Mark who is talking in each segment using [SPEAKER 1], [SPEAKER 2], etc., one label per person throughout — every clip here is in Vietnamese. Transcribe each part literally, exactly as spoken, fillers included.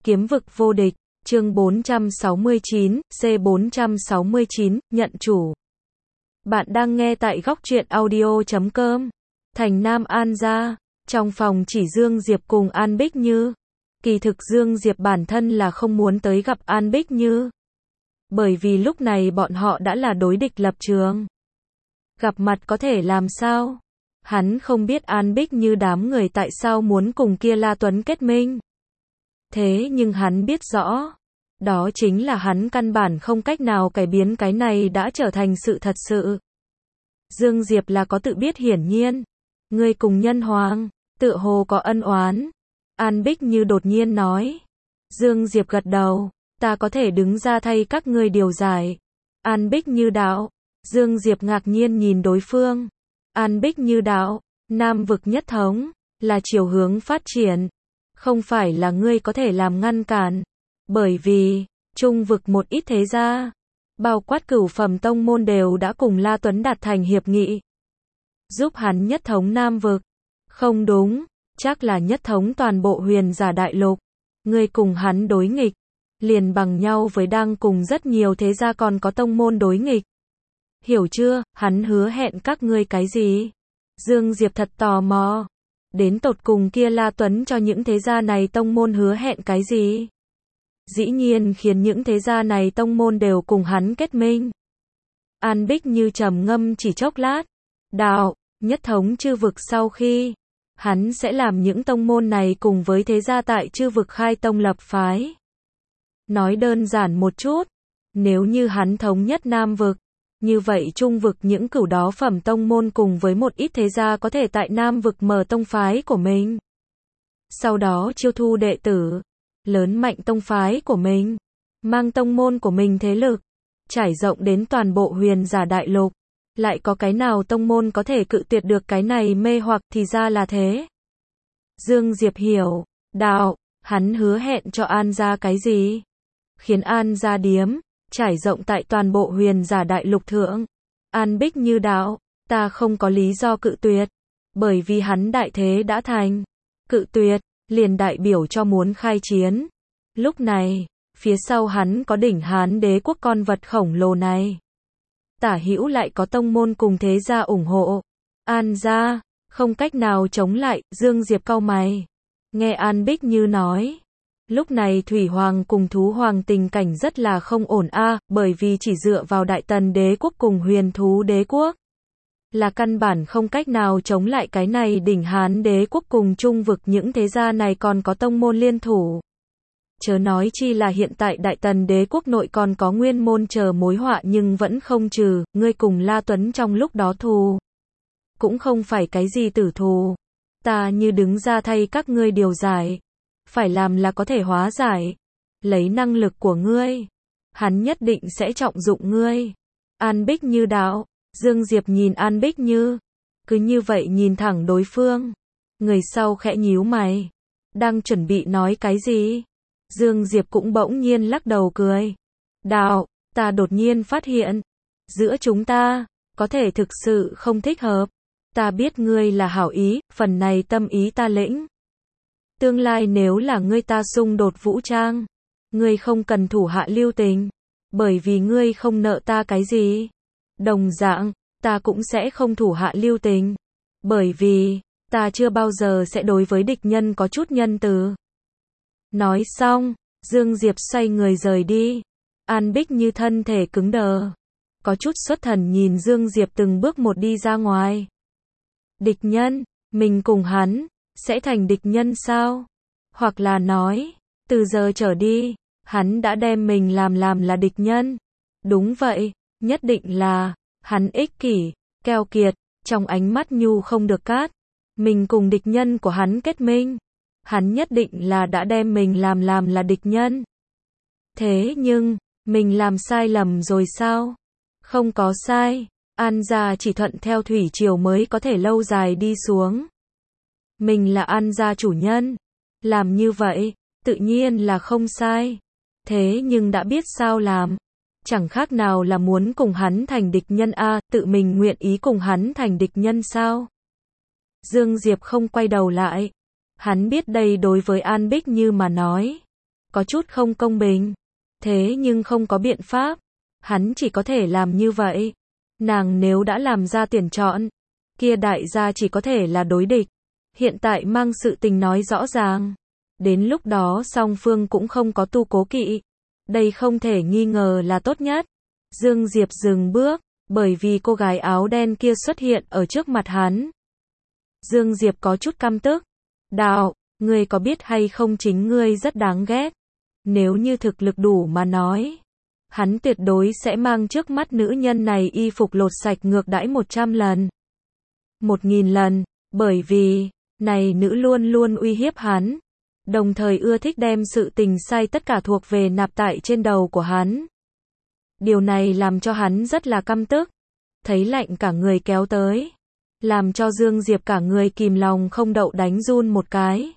[SPEAKER 1] Kiếm vực vô địch, chương bốn trăm sáu mươi chín, C bốn trăm sáu mươi chín, nhận chủ. Bạn đang nghe tại góc truyện audio chấm com. Thành Nam An gia, trong phòng chỉ Dương Diệp cùng An Bích Như. Kỳ thực Dương Diệp bản thân là không muốn tới gặp An Bích Như. Bởi vì lúc này bọn họ đã là đối địch lập trường. Gặp mặt có thể làm sao? Hắn không biết An Bích Như đám người tại sao muốn cùng kia La Tuấn kết minh. Thế nhưng hắn biết rõ, đó chính là hắn căn bản không cách nào cải biến cái này đã trở thành sự thật sự. Dương Diệp là có tự biết hiển nhiên. Ngươi cùng Nhân Hoàng, tựa hồ có ân oán. An Bích Như đột nhiên nói. Dương Diệp gật đầu, ta có thể đứng ra thay các ngươi điều giải. An Bích Như đạo. Dương Diệp ngạc nhiên nhìn đối phương. An Bích Như đạo, Nam vực nhất thống, là chiều hướng phát triển. Không phải là ngươi có thể làm ngăn cản. Bởi vì, Trung vực một ít thế gia, bao quát cửu phẩm tông môn đều đã cùng La Tuấn đạt thành hiệp nghị. Giúp hắn nhất thống Nam vực. Không đúng, chắc là nhất thống toàn bộ huyền giả đại lục. Ngươi cùng hắn đối nghịch, liền bằng nhau với đang cùng rất nhiều thế gia còn có tông môn đối nghịch. Hiểu chưa, hắn hứa hẹn các ngươi cái gì? Dương Diệp thật tò mò. Đến tột cùng kia La Tuấn cho những thế gia này tông môn hứa hẹn cái gì? Dĩ nhiên khiến những thế gia này tông môn đều cùng hắn kết minh. An Bích Như trầm ngâm chỉ chốc lát. Đạo, nhất thống chư vực sau khi, hắn sẽ làm những tông môn này cùng với thế gia tại chư vực khai tông lập phái. Nói đơn giản một chút, nếu như hắn thống nhất Nam vực, như vậy Trung vực những cửu đó phẩm tông môn cùng với một ít thế gia có thể tại Nam vực mở tông phái của mình. Sau đó chiêu thu đệ tử, lớn mạnh tông phái của mình, mang tông môn của mình thế lực, trải rộng đến toàn bộ huyền giả đại lục. Lại có cái nào tông môn có thể cự tuyệt được cái này mê hoặc thì ra là thế. Dương Diệp hiểu, đạo, hắn hứa hẹn cho An gia cái gì? Khiến An gia điếm trải rộng tại toàn bộ huyền giả đại lục thượng. An Bích Như đạo, ta không có lý do cự tuyệt, bởi vì hắn đại thế đã thành. Cự tuyệt, liền đại biểu cho muốn khai chiến. Lúc này, phía sau hắn có đỉnh Hán đế quốc con vật khổng lồ này. Tả hữu lại có tông môn cùng thế gia ủng hộ. An gia, không cách nào chống lại, Dương Diệp cau mày. Nghe An Bích Như nói. Lúc này Thủy Hoàng cùng Thú Hoàng tình cảnh rất là không ổn a, à, bởi vì chỉ dựa vào Đại Tần đế quốc cùng Huyền Thú đế quốc là căn bản không cách nào chống lại cái này đỉnh Hán đế quốc cùng Trung vực những thế gia này còn có tông môn liên thủ. Chớ nói chi là hiện tại Đại Tần đế quốc nội còn có nguyên môn chờ mối họa nhưng vẫn không trừ, ngươi cùng La Tuấn trong lúc đó thù. Cũng không phải cái gì tử thù. Ta như đứng ra thay các ngươi điều giải. Phải làm là có thể hóa giải. Lấy năng lực của ngươi, hắn nhất định sẽ trọng dụng ngươi. An Bích Như đạo. Dương Diệp nhìn An Bích Như, cứ như vậy nhìn thẳng đối phương. Người sau khẽ nhíu mày, đang chuẩn bị nói cái gì? Dương Diệp cũng bỗng nhiên lắc đầu cười. Đạo, ta đột nhiên phát hiện, giữa chúng ta, có thể thực sự không thích hợp. Ta biết ngươi là hảo ý, phần này tâm ý ta lĩnh. Tương lai nếu là ngươi ta xung đột vũ trang, ngươi không cần thủ hạ lưu tình, bởi vì ngươi không nợ ta cái gì. Đồng dạng, ta cũng sẽ không thủ hạ lưu tình, bởi vì, ta chưa bao giờ sẽ đối với địch nhân có chút nhân từ. Nói xong, Dương Diệp xoay người rời đi. An Bích Như thân thể cứng đờ, có chút xuất thần nhìn Dương Diệp từng bước một đi ra ngoài. Địch nhân, mình cùng hắn sẽ thành địch nhân sao? Hoặc là nói, từ giờ trở đi, hắn đã đem mình làm làm là địch nhân. Đúng vậy, nhất định là, hắn ích kỷ, keo kiệt, trong ánh mắt nhu không được cát. Mình cùng địch nhân của hắn kết minh. Hắn nhất định là đã đem mình làm làm là địch nhân. Thế nhưng, mình làm sai lầm rồi sao? Không có sai, An gia chỉ thuận theo thủy triều mới có thể lâu dài đi xuống. Mình là An gia chủ nhân, làm như vậy, tự nhiên là không sai. Thế nhưng đã biết sao làm, chẳng khác nào là muốn cùng hắn thành địch nhân a, à, tự mình nguyện ý cùng hắn thành địch nhân sao? Dương Diệp không quay đầu lại. Hắn biết đây đối với An Bích Như mà nói, có chút không công bình. Thế nhưng không có biện pháp, hắn chỉ có thể làm như vậy. Nàng nếu đã làm ra tuyển chọn, kia đại gia chỉ có thể là đối địch. Hiện tại mang sự tình nói rõ ràng. Đến lúc đó song phương cũng không có tu cố kỵ. Đây không thể nghi ngờ là tốt nhất. Dương Diệp dừng bước, bởi vì cô gái áo đen kia xuất hiện ở trước mặt hắn. Dương Diệp có chút căm tức. Đạo, ngươi có biết hay không chính ngươi rất đáng ghét. Nếu như thực lực đủ mà nói, hắn tuyệt đối sẽ mang trước mắt nữ nhân này y phục lột sạch ngược đãi một trăm lần. Một nghìn lần, bởi vì, này nữ luôn luôn uy hiếp hắn. Đồng thời ưa thích đem sự tình sai tất cả thuộc về nạp tại trên đầu của hắn. Điều này làm cho hắn rất là căm tức. Thấy lạnh cả người kéo tới. Làm cho Dương Diệp cả người kìm lòng không đậu đánh run một cái.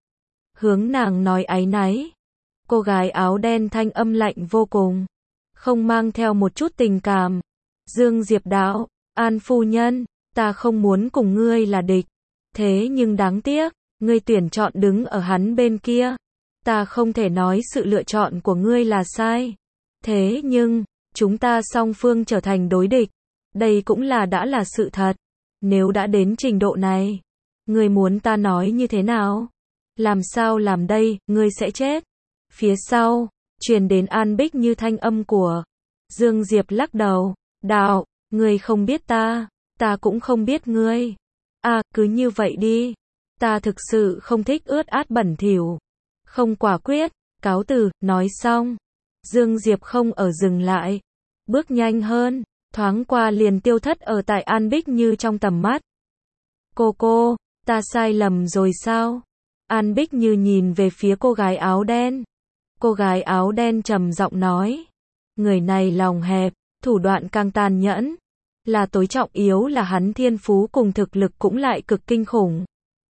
[SPEAKER 1] Hướng nàng nói áy náy. Cô gái áo đen thanh âm lạnh vô cùng. Không mang theo một chút tình cảm. Dương Diệp đạo, An phu nhân, ta không muốn cùng ngươi là địch. Thế nhưng đáng tiếc, ngươi tuyển chọn đứng ở hắn bên kia. Ta không thể nói sự lựa chọn của ngươi là sai. Thế nhưng, chúng ta song phương trở thành đối địch. Đây cũng là đã là sự thật. Nếu đã đến trình độ này, ngươi muốn ta nói như thế nào? Làm sao làm đây, ngươi sẽ chết. Phía sau, truyền đến An Bích Như thanh âm của Dương Diệp lắc đầu, đạo, ngươi không biết ta, ta cũng không biết ngươi. À, cứ như vậy đi. Ta thực sự không thích ướt át bẩn thỉu. Không quả quyết, cáo từ, nói xong. Dương Diệp không ở dừng lại. Bước nhanh hơn, thoáng qua liền tiêu thất ở tại An Bích Như trong tầm mắt. Cô cô, ta sai lầm rồi sao? An Bích Như nhìn về phía cô gái áo đen. Cô gái áo đen trầm giọng nói. Người này lòng hẹp, thủ đoạn càng tàn nhẫn. Là tối trọng yếu là hắn thiên phú cùng thực lực cũng lại cực kinh khủng.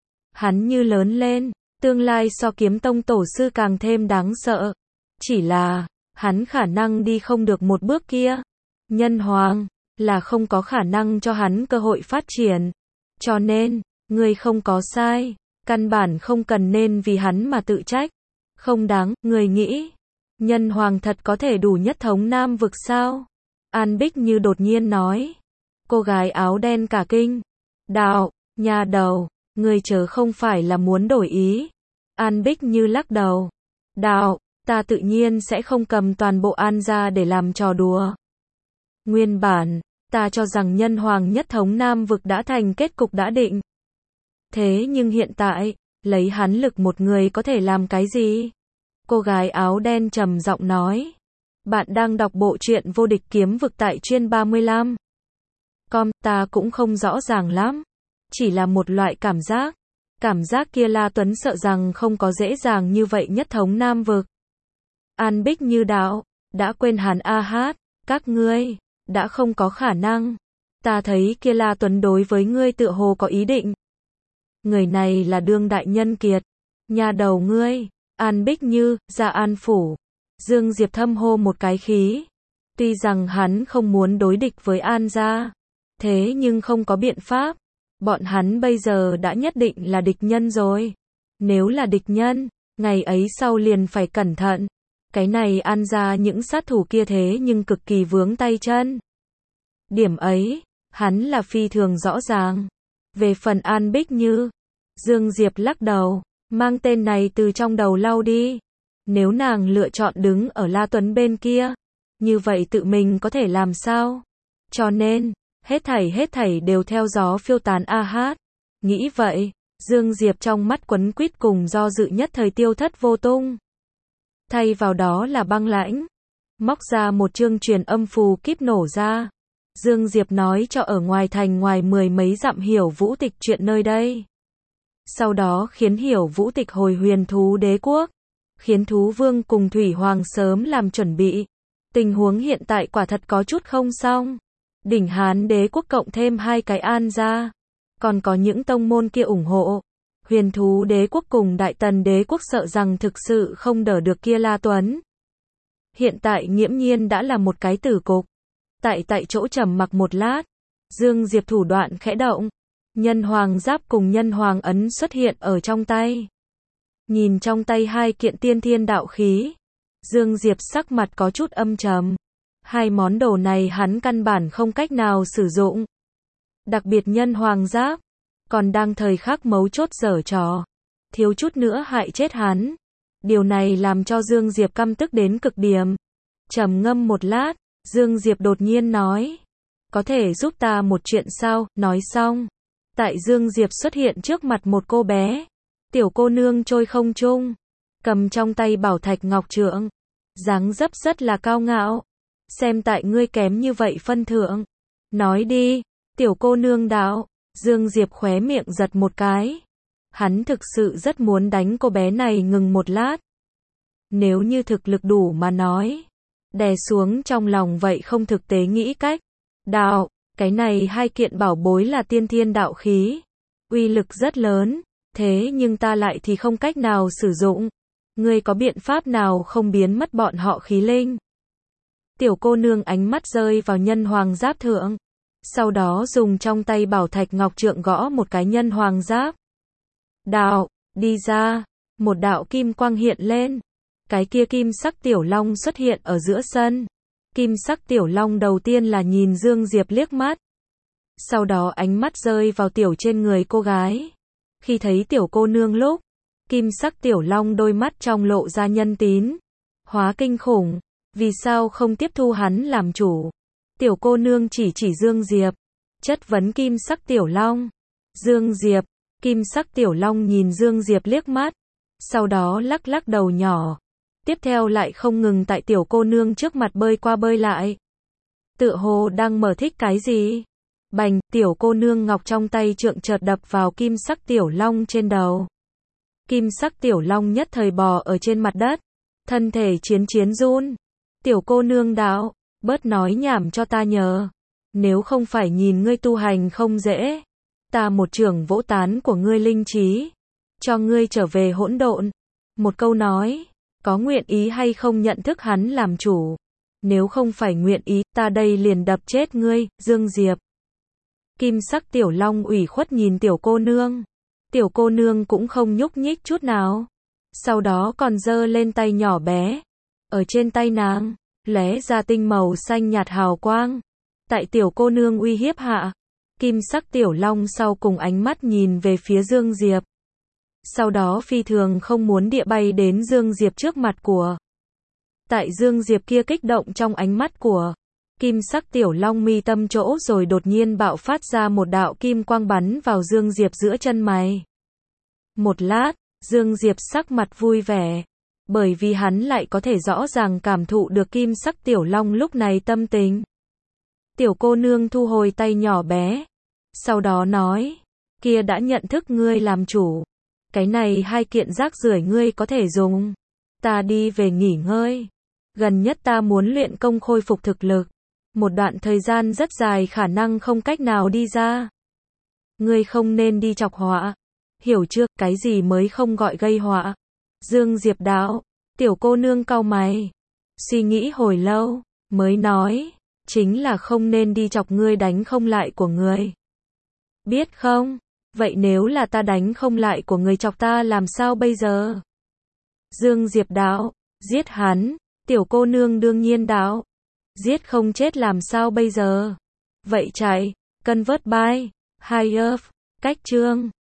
[SPEAKER 1] Hắn như lớn lên, tương lai so kiếm tông tổ sư càng thêm đáng sợ. Chỉ là, hắn khả năng đi không được một bước kia. Nhân hoàng, là không có khả năng cho hắn cơ hội phát triển. Cho nên, ngươi không có sai, căn bản không cần nên vì hắn mà tự trách. Không đáng, người nghĩ. Nhân hoàng thật có thể đủ nhất thống Nam vực sao? An Bích Như đột nhiên nói. Cô gái áo đen cả kinh. Đạo, nhà đầu, người chớ không phải là muốn đổi ý. An Bích Như lắc đầu. Đạo, ta tự nhiên sẽ không cầm toàn bộ An gia để làm trò đùa. Nguyên bản, ta cho rằng nhân hoàng nhất thống Nam vực đã thành kết cục đã định. Thế nhưng hiện tại, lấy hắn lực một người có thể làm cái gì? Cô gái áo đen trầm giọng nói. Bạn đang đọc bộ truyện Vô địch kiếm vực tại chuyên ba mươi lăm. Com, ta cũng không rõ ràng lắm. Chỉ là một loại cảm giác. Cảm giác kia La Tuấn sợ rằng không có dễ dàng như vậy nhất thống Nam vực. An Bích Như đạo, đã quên hắn a hát, các ngươi, đã không có khả năng. Ta thấy kia La Tuấn đối với ngươi tựa hồ có ý định. Người này là đương đại nhân kiệt. Nhà đầu ngươi, An Bích Như, ra An phủ. Dương Diệp thâm hô một cái khí. Tuy rằng hắn không muốn đối địch với An gia. Thế nhưng không có biện pháp. Bọn hắn bây giờ đã nhất định là địch nhân rồi. Nếu là địch nhân, ngày ấy sau liền phải cẩn thận. Cái này An gia những sát thủ kia thế nhưng cực kỳ vướng tay chân. Điểm ấy, hắn là phi thường rõ ràng. Về phần An Bích Như, Dương Diệp lắc đầu, mang tên này từ trong đầu lau đi. Nếu nàng lựa chọn đứng ở La Tuấn bên kia, như vậy tự mình có thể làm sao? Cho nên, hết thảy hết thảy đều theo gió phiêu tán a hát. Nghĩ vậy, Dương Diệp trong mắt quấn quýt cùng do dự nhất thời tiêu thất vô tung. Thay vào đó là băng lãnh. Móc ra một chương truyền âm phù kíp nổ ra. Dương Diệp nói cho ở ngoài thành ngoài mười mấy dặm Hiểu Vũ Tịch chuyện nơi đây. Sau đó khiến Hiểu Vũ Tịch hồi Huyền Thú Đế Quốc. Khiến Thú Vương cùng Thủy Hoàng sớm làm chuẩn bị. Tình huống hiện tại quả thật có chút không xong. Đỉnh Hán Đế Quốc cộng thêm hai cái An gia. Còn có những tông môn kia ủng hộ. Huyền Thú Đế Quốc cùng Đại Tần Đế Quốc sợ rằng thực sự không đỡ được kia La Tuấn. Hiện tại nghiễm nhiên đã là một cái tử cục. Tại tại chỗ trầm mặc một lát. Dương Diệp thủ đoạn khẽ động. Nhân hoàng giáp cùng nhân hoàng ấn xuất hiện ở trong tay. Nhìn trong tay hai kiện tiên thiên đạo khí, Dương Diệp sắc mặt có chút âm trầm. Hai món đồ này hắn căn bản không cách nào sử dụng. Đặc biệt nhân hoàng giáp, còn đang thời khắc mấu chốt giở trò, thiếu chút nữa hại chết hắn. Điều này làm cho Dương Diệp căm tức đến cực điểm. Trầm ngâm một lát, Dương Diệp đột nhiên nói, có thể giúp ta một chuyện sao? Nói xong, tại Dương Diệp xuất hiện trước mặt một cô bé, tiểu cô nương trôi không trung, cầm trong tay bảo thạch ngọc trượng, dáng dấp rất là cao ngạo. Xem tại ngươi kém như vậy phân thượng, nói đi. Tiểu cô nương đạo. Dương Diệp khóe miệng giật một cái. Hắn thực sự rất muốn đánh cô bé này ngừng một lát. Nếu như thực lực đủ mà nói, đè xuống trong lòng vậy không thực tế nghĩ cách. Đạo, cái này hai kiện bảo bối là tiên thiên đạo khí, uy lực rất lớn, thế nhưng ta lại thì không cách nào sử dụng. Ngươi có biện pháp nào không biến mất bọn họ khí linh? Tiểu cô nương ánh mắt rơi vào nhân hoàng giáp thượng, sau đó dùng trong tay bảo thạch ngọc trượng gõ một cái nhân hoàng giáp. Đạo, đi ra, một đạo kim quang hiện lên. Cái kia kim sắc tiểu long xuất hiện ở giữa sân. Kim sắc tiểu long đầu tiên là nhìn Dương Diệp liếc mắt, sau đó ánh mắt rơi vào tiểu trên người cô gái. Khi thấy tiểu cô nương lúc, kim sắc tiểu long đôi mắt trong lộ ra nhân tín, hóa kinh khủng. Vì sao không tiếp thu hắn làm chủ? Tiểu cô nương chỉ chỉ Dương Diệp, chất vấn kim sắc tiểu long. Dương Diệp, kim sắc tiểu long nhìn Dương Diệp liếc mắt, sau đó lắc lắc đầu nhỏ. Tiếp theo lại không ngừng tại tiểu cô nương trước mặt bơi qua bơi lại. Tựa hồ đang mở thích cái gì? Bành, tiểu cô nương ngọc trong tay trượng chợt đập vào kim sắc tiểu long trên đầu. Kim sắc tiểu long nhất thời bò ở trên mặt đất, thân thể chiến chiến run. Tiểu cô nương đạo, bớt nói nhảm cho ta nhờ. Nếu không phải nhìn ngươi tu hành không dễ, ta một trường vỗ tán của ngươi linh trí, cho ngươi trở về hỗn độn. Một câu nói, có nguyện ý hay không nhận thức hắn làm chủ? Nếu không phải nguyện ý, ta đây liền đập chết ngươi, Dương Diệp. Kim sắc tiểu long ủy khuất nhìn tiểu cô nương. Tiểu cô nương cũng không nhúc nhích chút nào. Sau đó còn giơ lên tay nhỏ bé. Ở trên tay nàng, lóe ra tinh màu xanh nhạt hào quang. Tại tiểu cô nương uy hiếp hạ, kim sắc tiểu long sau cùng ánh mắt nhìn về phía Dương Diệp. Sau đó phi thường không muốn địa bay đến Dương Diệp trước mặt của. Tại Dương Diệp kia kích động trong ánh mắt của kim sắc tiểu long mi tâm chỗ rồi đột nhiên bạo phát ra một đạo kim quang bắn vào Dương Diệp giữa chân mày. Một lát, Dương Diệp sắc mặt vui vẻ, bởi vì hắn lại có thể rõ ràng cảm thụ được kim sắc tiểu long lúc này tâm tình. Tiểu cô nương thu hồi tay nhỏ bé, sau đó nói, kia đã nhận thức ngươi làm chủ. Cái này hai kiện rác rưởi ngươi có thể dùng. Ta đi về nghỉ ngơi. Gần nhất ta muốn luyện công khôi phục thực lực. Một đoạn thời gian rất dài khả năng không cách nào đi ra. Ngươi không nên đi chọc họa. Hiểu chưa, cái gì mới không gọi gây họa? Dương Diệp đạo. Tiểu cô nương cau mày, suy nghĩ hồi lâu, mới nói, chính là không nên đi chọc ngươi đánh không lại của ngươi. Biết không? Vậy nếu là ta đánh không lại của người chọc ta làm sao bây giờ? Dương Diệp đạo, giết hắn. Tiểu cô nương đương nhiên đạo, giết không chết làm sao bây giờ? Vậy chạy, cân vớt bai, hai ớp, cách chương.